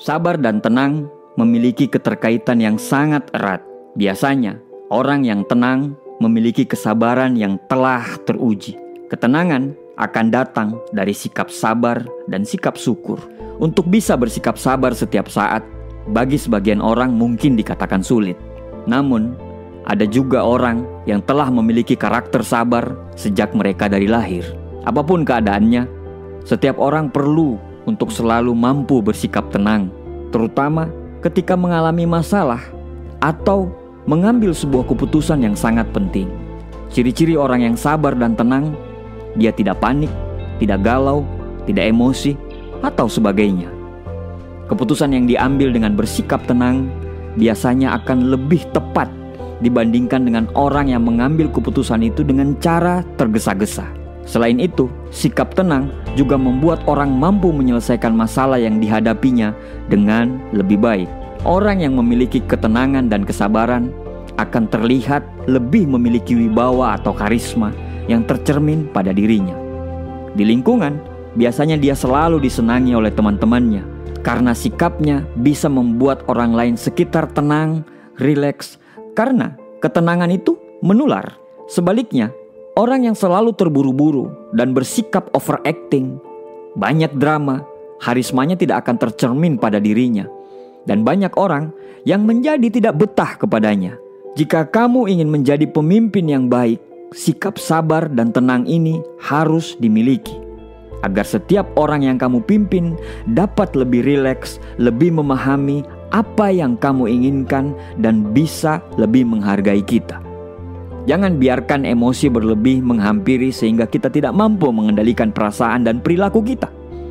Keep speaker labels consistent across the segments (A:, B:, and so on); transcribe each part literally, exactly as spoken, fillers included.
A: Sabar dan tenang memiliki keterkaitan yang sangat erat. Biasanya, orang yang tenang memiliki kesabaran yang telah teruji. Ketenangan akan datang dari sikap sabar dan sikap syukur. Untuk bisa bersikap sabar setiap saat, bagi sebagian orang mungkin dikatakan sulit. Namun, ada juga orang yang telah memiliki karakter sabar sejak mereka dari lahir. Apapun keadaannya, setiap orang perlu untuk selalu mampu bersikap tenang, terutama ketika mengalami masalah atau mengambil sebuah keputusan yang sangat penting. Ciri-ciri orang yang sabar dan tenang, dia tidak panik, tidak galau, tidak emosi, atau sebagainya. Keputusan yang diambil dengan bersikap tenang biasanya akan lebih tepat dibandingkan dengan orang yang mengambil keputusan itu dengan cara tergesa-gesa. Selain itu, sikap tenang juga membuat orang mampu menyelesaikan masalah yang dihadapinya dengan lebih baik. Orang yang memiliki ketenangan dan kesabaran akan terlihat lebih memiliki wibawa atau karisma yang tercermin pada dirinya. Di lingkungan, biasanya dia selalu disenangi oleh teman-temannya karena sikapnya bisa membuat orang lain sekitar tenang, rileks, karena ketenangan itu menular. Sebaliknya, orang yang selalu terburu-buru dan bersikap overacting, banyak drama, karismanya tidak akan tercermin pada dirinya. Dan banyak orang yang menjadi tidak betah kepadanya. Jika kamu ingin menjadi pemimpin yang baik, sikap sabar dan tenang ini harus dimiliki, agar setiap orang yang kamu pimpin dapat lebih rileks, lebih memahami apa yang kamu inginkan, dan bisa lebih menghargai kita. Jangan biarkan emosi berlebih menghampiri sehingga kita tidak mampu mengendalikan perasaan dan perilaku kita.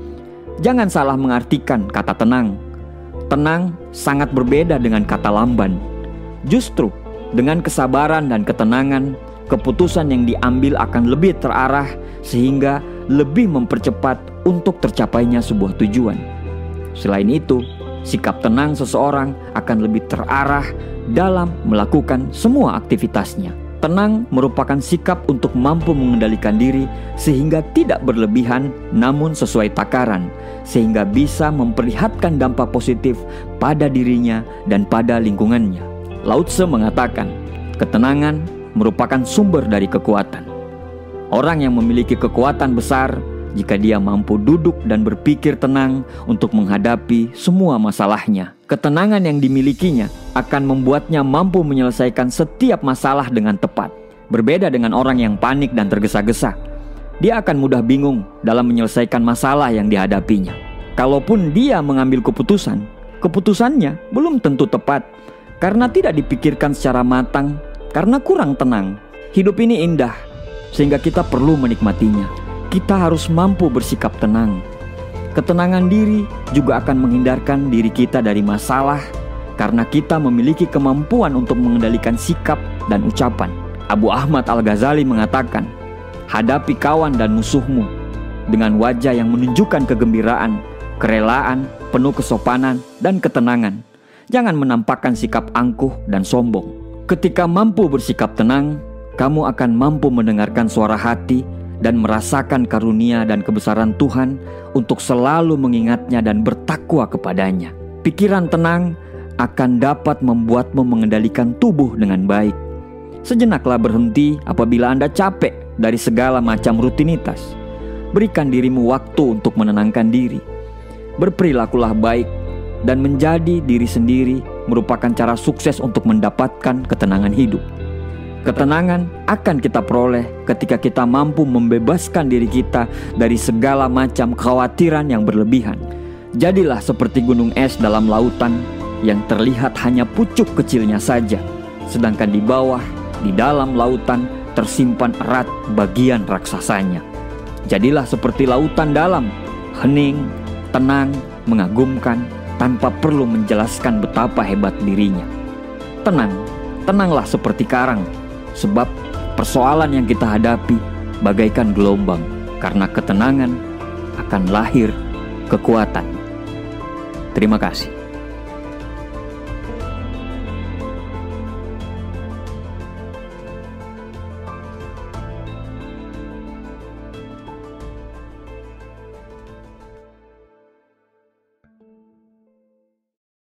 A: Jangan salah mengartikan kata tenang. Tenang sangat berbeda dengan kata lamban. Justru dengan kesabaran dan ketenangan, keputusan yang diambil akan lebih terarah sehingga lebih mempercepat untuk tercapainya sebuah tujuan. Selain itu, sikap tenang seseorang akan lebih terarah dalam melakukan semua aktivitasnya. Tenang merupakan sikap untuk mampu mengendalikan diri sehingga tidak berlebihan namun sesuai takaran, sehingga bisa memperlihatkan dampak positif pada dirinya dan pada lingkungannya. Lao Tse mengatakan, ketenangan merupakan sumber dari kekuatan. Orang yang memiliki kekuatan besar jika dia mampu duduk dan berpikir tenang untuk menghadapi semua masalahnya. Ketenangan yang dimilikinya akan membuatnya mampu menyelesaikan setiap masalah dengan tepat. Berbeda dengan orang yang panik dan tergesa-gesa, dia akan mudah bingung dalam menyelesaikan masalah yang dihadapinya. Kalaupun dia mengambil keputusan, keputusannya belum tentu tepat karena tidak dipikirkan secara matang, karena kurang tenang. Hidup ini indah, sehingga kita perlu menikmatinya. Kita harus mampu bersikap tenang. Ketenangan diri juga akan menghindarkan diri kita dari masalah karena kita memiliki kemampuan untuk mengendalikan sikap dan ucapan. Abu Ahmad Al-Ghazali mengatakan, hadapi kawan dan musuhmu dengan wajah yang menunjukkan kegembiraan, kerelaan, penuh kesopanan, dan ketenangan. Jangan menampakkan sikap angkuh dan sombong. Ketika mampu bersikap tenang, kamu akan mampu mendengarkan suara hati dan merasakan karunia dan kebesaran Tuhan untuk selalu mengingatnya dan bertakwa kepadanya. Pikiran tenang akan dapat membuatmu mengendalikan tubuh dengan baik. Sejenaklah berhenti apabila Anda capek dari segala macam rutinitas. Berikan dirimu waktu untuk menenangkan diri. Berperilakulah baik dan menjadi diri sendiri merupakan cara sukses untuk mendapatkan ketenangan hidup. Ketenangan akan kita peroleh ketika kita mampu membebaskan diri kita dari segala macam kekhawatiran yang berlebihan. Jadilah seperti gunung es dalam lautan yang terlihat hanya pucuk kecilnya saja, sedangkan di bawah, di dalam lautan tersimpan erat bagian raksasanya. Jadilah seperti lautan dalam, hening, tenang, mengagumkan, tanpa perlu menjelaskan betapa hebat dirinya. Tenang, tenanglah seperti karang, sebab persoalan yang kita hadapi bagaikan gelombang. Karena ketenangan akan lahir kekuatan. Terima kasih.